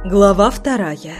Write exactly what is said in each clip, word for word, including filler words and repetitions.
Глава вторая.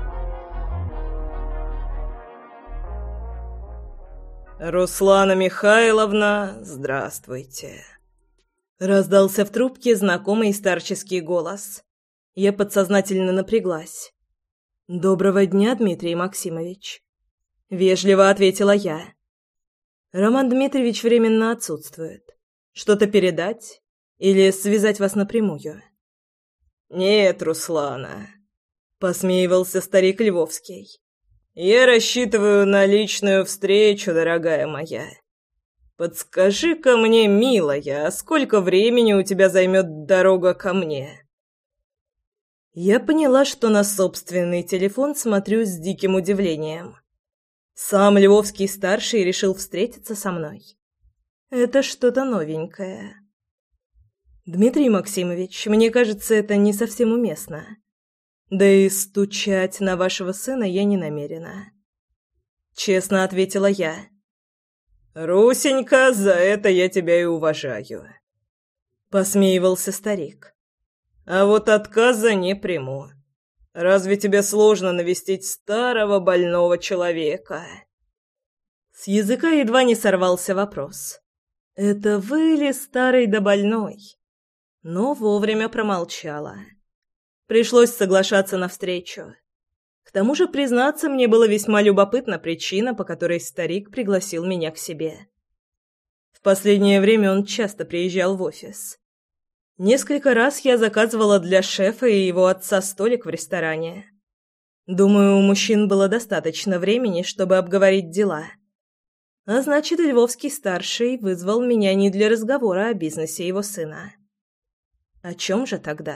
«Руслана Михайловна, здравствуйте!» Раздался в трубке знакомый старческий голос. Я подсознательно напряглась. «Доброго дня, Дмитрий Максимович!» Вежливо ответила я. «Роман Дмитриевич временно отсутствует. Что-то передать? Или связать вас напрямую?» «Нет, Руслана», — посмеивался старик Львовский. «Я рассчитываю на личную встречу, дорогая моя. Подскажи-ка мне, милая, сколько времени у тебя займет дорога ко мне?» Я поняла, что на собственный телефон смотрю с диким удивлением. Сам Львовский-старший решил встретиться со мной. Это что-то новенькое. «Дмитрий Максимович, мне кажется, это не совсем уместно. Да и стучать на вашего сына я не намерена», — честно ответила я. «Русенька, за это я тебя и уважаю», — посмеивался старик. «А вот отказа не приму. Разве тебе сложно навестить старого больного человека?» С языка едва не сорвался вопрос. «Это вы ли старый да больной?» Но вовремя промолчала. Пришлось соглашаться на встречу. К тому же, признаться, мне было весьма любопытна причина, по которой старик пригласил меня к себе. В последнее время он часто приезжал в офис. Несколько раз я заказывала для шефа и его отца столик в ресторане. Думаю, у мужчин было достаточно времени, чтобы обговорить дела. А значит, Львовский-старший вызвал меня не для разговора о бизнесе его сына. О чем же тогда?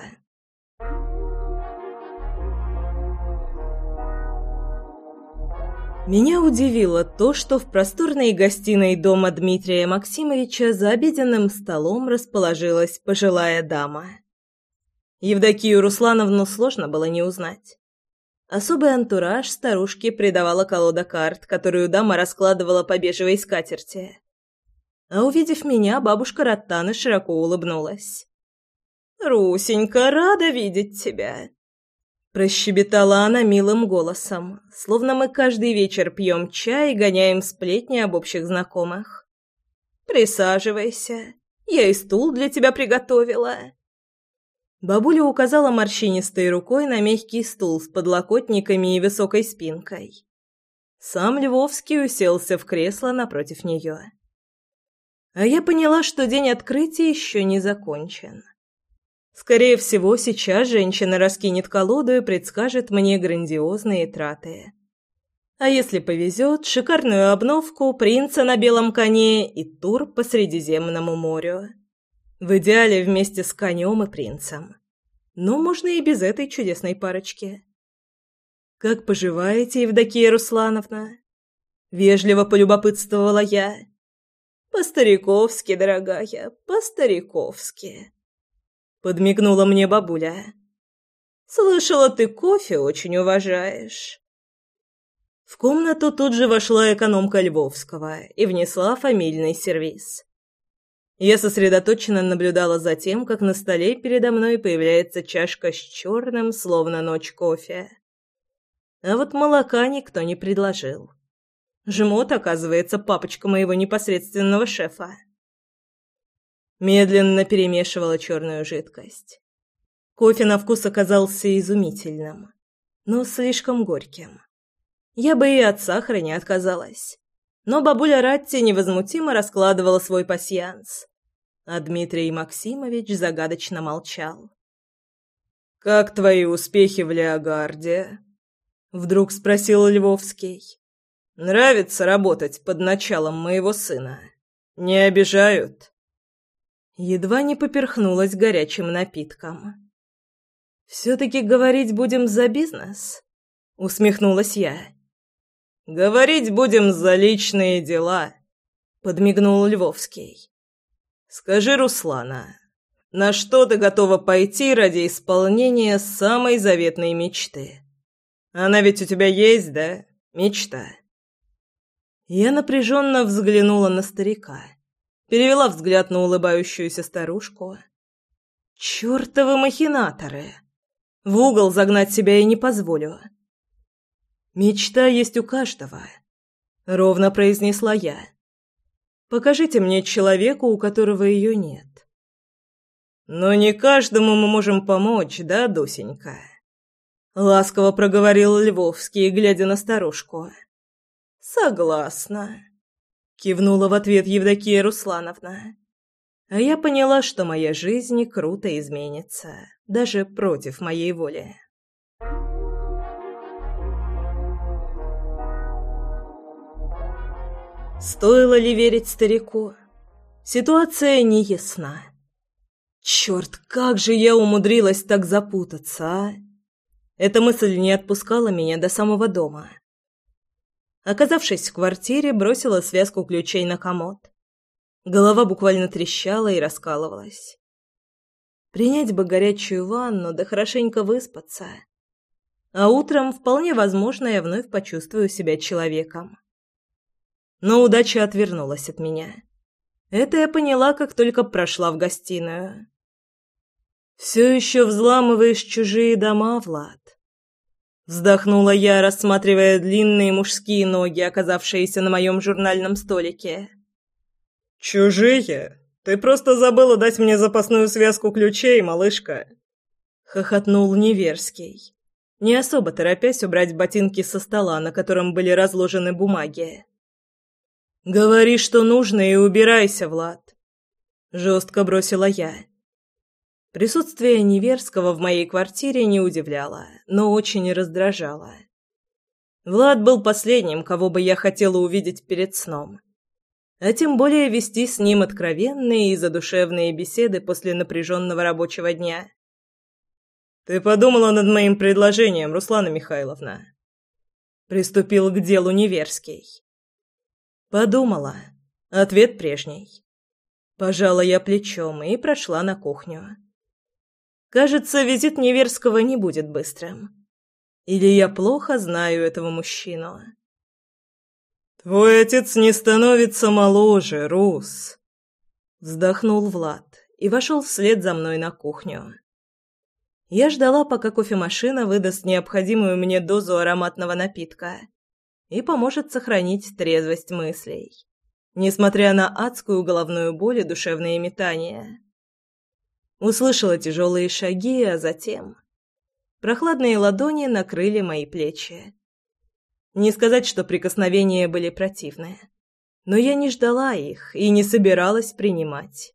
Меня удивило то, что в просторной гостиной дома Дмитрия Максимовича за обеденным столом расположилась пожилая дама. Евдокию Руслановну сложно было не узнать. Особый антураж старушке придавала колода карт, которую дама раскладывала по бежевой скатерти. А увидев меня, бабушка Раттана широко улыбнулась. «Русенька, рада видеть тебя!» Прощебетала она милым голосом, словно мы каждый вечер пьем чай и гоняем сплетни об общих знакомых. «Присаживайся, я и стул для тебя приготовила». Бабуля указала морщинистой рукой на мягкий стул с подлокотниками и высокой спинкой. Сам Львовский уселся в кресло напротив нее. А я поняла, что день открытия еще не закончен. Скорее всего, сейчас женщина раскинет колоду и предскажет мне грандиозные траты. А если повезет, шикарную обновку, принца на белом коне и тур по Средиземному морю. В идеале вместе с конем и принцем. Но можно и без этой чудесной парочки. «Как поживаете, Евдокия Руслановна?» Вежливо полюбопытствовала я. «По-стариковски, дорогая, по-стариковски», — подмигнула мне бабуля. «Слышала, ты кофе очень уважаешь». В комнату тут же вошла экономка Львовского и внесла фамильный сервиз. Я сосредоточенно наблюдала за тем, как на столе передо мной появляется чашка с черным, словно ночь, кофе. А вот молока никто не предложил. Жмот, оказывается, папочка моего непосредственного шефа. Медленно перемешивала черную жидкость. Кофе на вкус оказался изумительным, но слишком горьким. Я бы и от сахара не отказалась. Но бабуля Ратти невозмутимо раскладывала свой пасьянс, а Дмитрий Максимович загадочно молчал. «Как твои успехи в Леогарде?» — вдруг спросил Львовский. «Нравится работать под началом моего сына? Не обижают?» Едва не поперхнулась горячим напитком. «Все-таки говорить будем за бизнес?» — усмехнулась я. «Говорить будем за личные дела», — подмигнул Львовский. «Скажи, Руслана, на что ты готова пойти ради исполнения самой заветной мечты? Она ведь у тебя есть, да? Мечта?» Я напряженно взглянула на старика, перевела взгляд на улыбающуюся старушку. «Чёртовы махинаторы! В угол загнать себя я не позволю. «Мечта есть у каждого», — ровно произнесла я. «Покажите мне человека, у которого ее нет». «Но не каждому мы можем помочь, да, Дусенька?» Ласково проговорил Львовский, глядя на старушку. «Согласна», — кивнула в ответ Евдокия Руслановна. А я поняла, что моя жизнь круто изменится, даже против моей воли. Стоило ли верить старику? Ситуация неясна. Черт, как же я умудрилась так запутаться, а? Эта мысль не отпускала меня до самого дома. Оказавшись в квартире, бросила связку ключей на комод. Голова буквально трещала и раскалывалась. Принять бы горячую ванну, да хорошенько выспаться. А утром, вполне возможно, я вновь почувствую себя человеком. Но удача отвернулась от меня. Это я поняла, как только прошла в гостиную. «Все еще взламываешь чужие дома, Влад?» Вздохнула я, рассматривая длинные мужские ноги, оказавшиеся на моем журнальном столике. «Чужие? Ты просто забыла дать мне запасную связку ключей, малышка!» Хохотнул Неверский, не особо торопясь убрать ботинки со стола, на котором были разложены бумаги. «Говори, что нужно, и убирайся, Влад!» Жестко бросила я. Присутствие Неверского в моей квартире не удивляло, но очень раздражало. Влад был последним, кого бы я хотела увидеть перед сном. А тем более вести с ним откровенные и задушевные беседы после напряженного рабочего дня. «Ты подумала над моим предложением, Руслана Михайловна?» Приступил к делу Неверский. «Подумала. Ответ прежний». Пожала я плечом и прошла на кухню. Кажется, визит Неверского не будет быстрым. Или я плохо знаю этого мужчину? «Твой отец не становится моложе, Рус!» Вздохнул Влад и вошел вслед за мной на кухню. Я ждала, пока кофемашина выдаст необходимую мне дозу ароматного напитка и поможет сохранить трезвость мыслей, несмотря на адскую головную боль и душевные метания. Услышала тяжелые шаги, а затем прохладные ладони накрыли мои плечи. Не сказать, что прикосновения были противные, но я не ждала их и не собиралась принимать.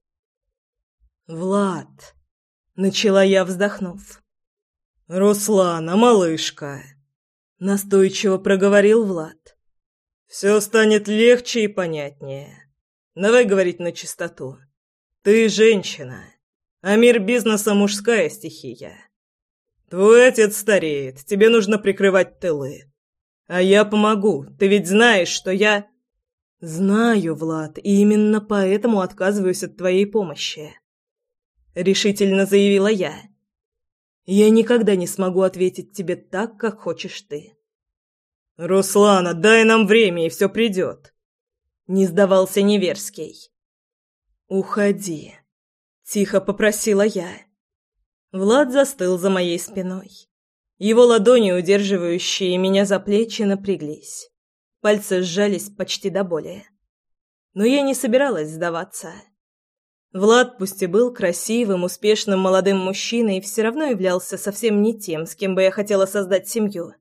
«Влад!» — начала я, вздохнув. «Руслана, малышка!» — настойчиво проговорил Влад. «Все станет легче и понятнее. Давай говорить на чистоту. Ты женщина, а мир бизнеса — мужская стихия. Твой отец стареет, тебе нужно прикрывать тылы. А я помогу, ты ведь знаешь, что я...» «Знаю, Влад, и именно поэтому отказываюсь от твоей помощи», — решительно заявила я. «Я никогда не смогу ответить тебе так, как хочешь ты». «Руслана, дай нам время, и все придет», — не сдавался Неверский. «Уходи», — тихо попросила я. Влад застыл за моей спиной. Его ладони, удерживающие меня за плечи, напряглись. Пальцы сжались почти до боли. Но я не собиралась сдаваться. Влад, пусть и был красивым, успешным молодым мужчиной, все равно являлся совсем не тем, с кем бы я хотела создать семью.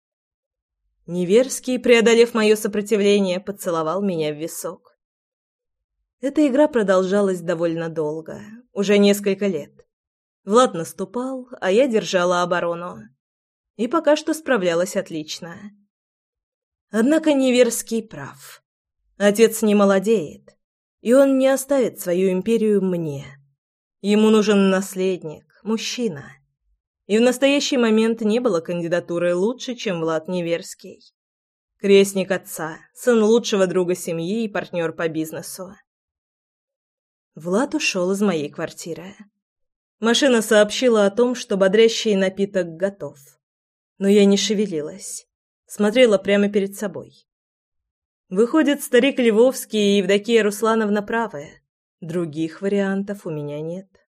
Неверский, преодолев мое сопротивление, поцеловал меня в висок. Эта игра продолжалась довольно долго, уже несколько лет. Влад наступал, а я держала оборону. И пока что справлялась отлично. Однако Неверский прав. Отец не молодеет, и он не оставит свою империю мне. Ему нужен наследник, мужчина. И в настоящий момент не было кандидатуры лучше, чем Влад Неверский. Крестник отца, сын лучшего друга семьи и партнер по бизнесу. Влад ушел из моей квартиры. Машина сообщила о том, что бодрящий напиток готов. Но я не шевелилась. Смотрела прямо перед собой. Выходит, старик Львовский и Евдокия Руслановна правы. Других вариантов у меня нет.